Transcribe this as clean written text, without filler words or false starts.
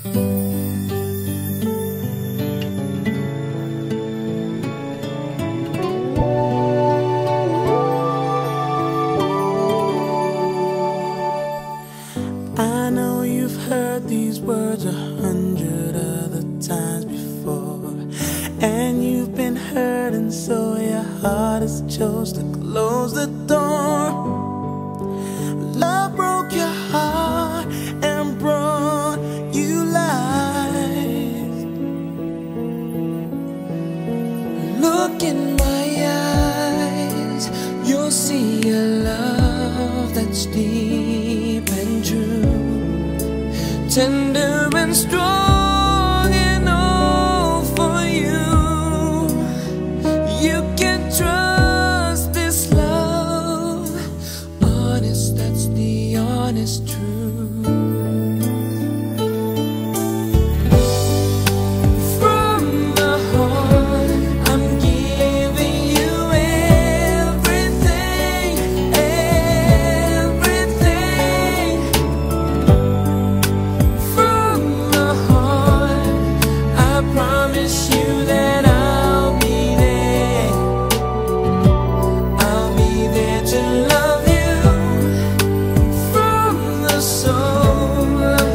I know you've heard these words 100 other times before, and you've been hurt, and so your heart has chose to close the door. Love broke your heart and brought you life. Look in my eyes, you'll see a love that's deep and true, tender and strong and all for you. You can trust this love, honest, that's the honest truth. From my heart, I'm giving you everything, everything. From my heart, I promise you that I'll be there. I'll be there to love you. From the soul of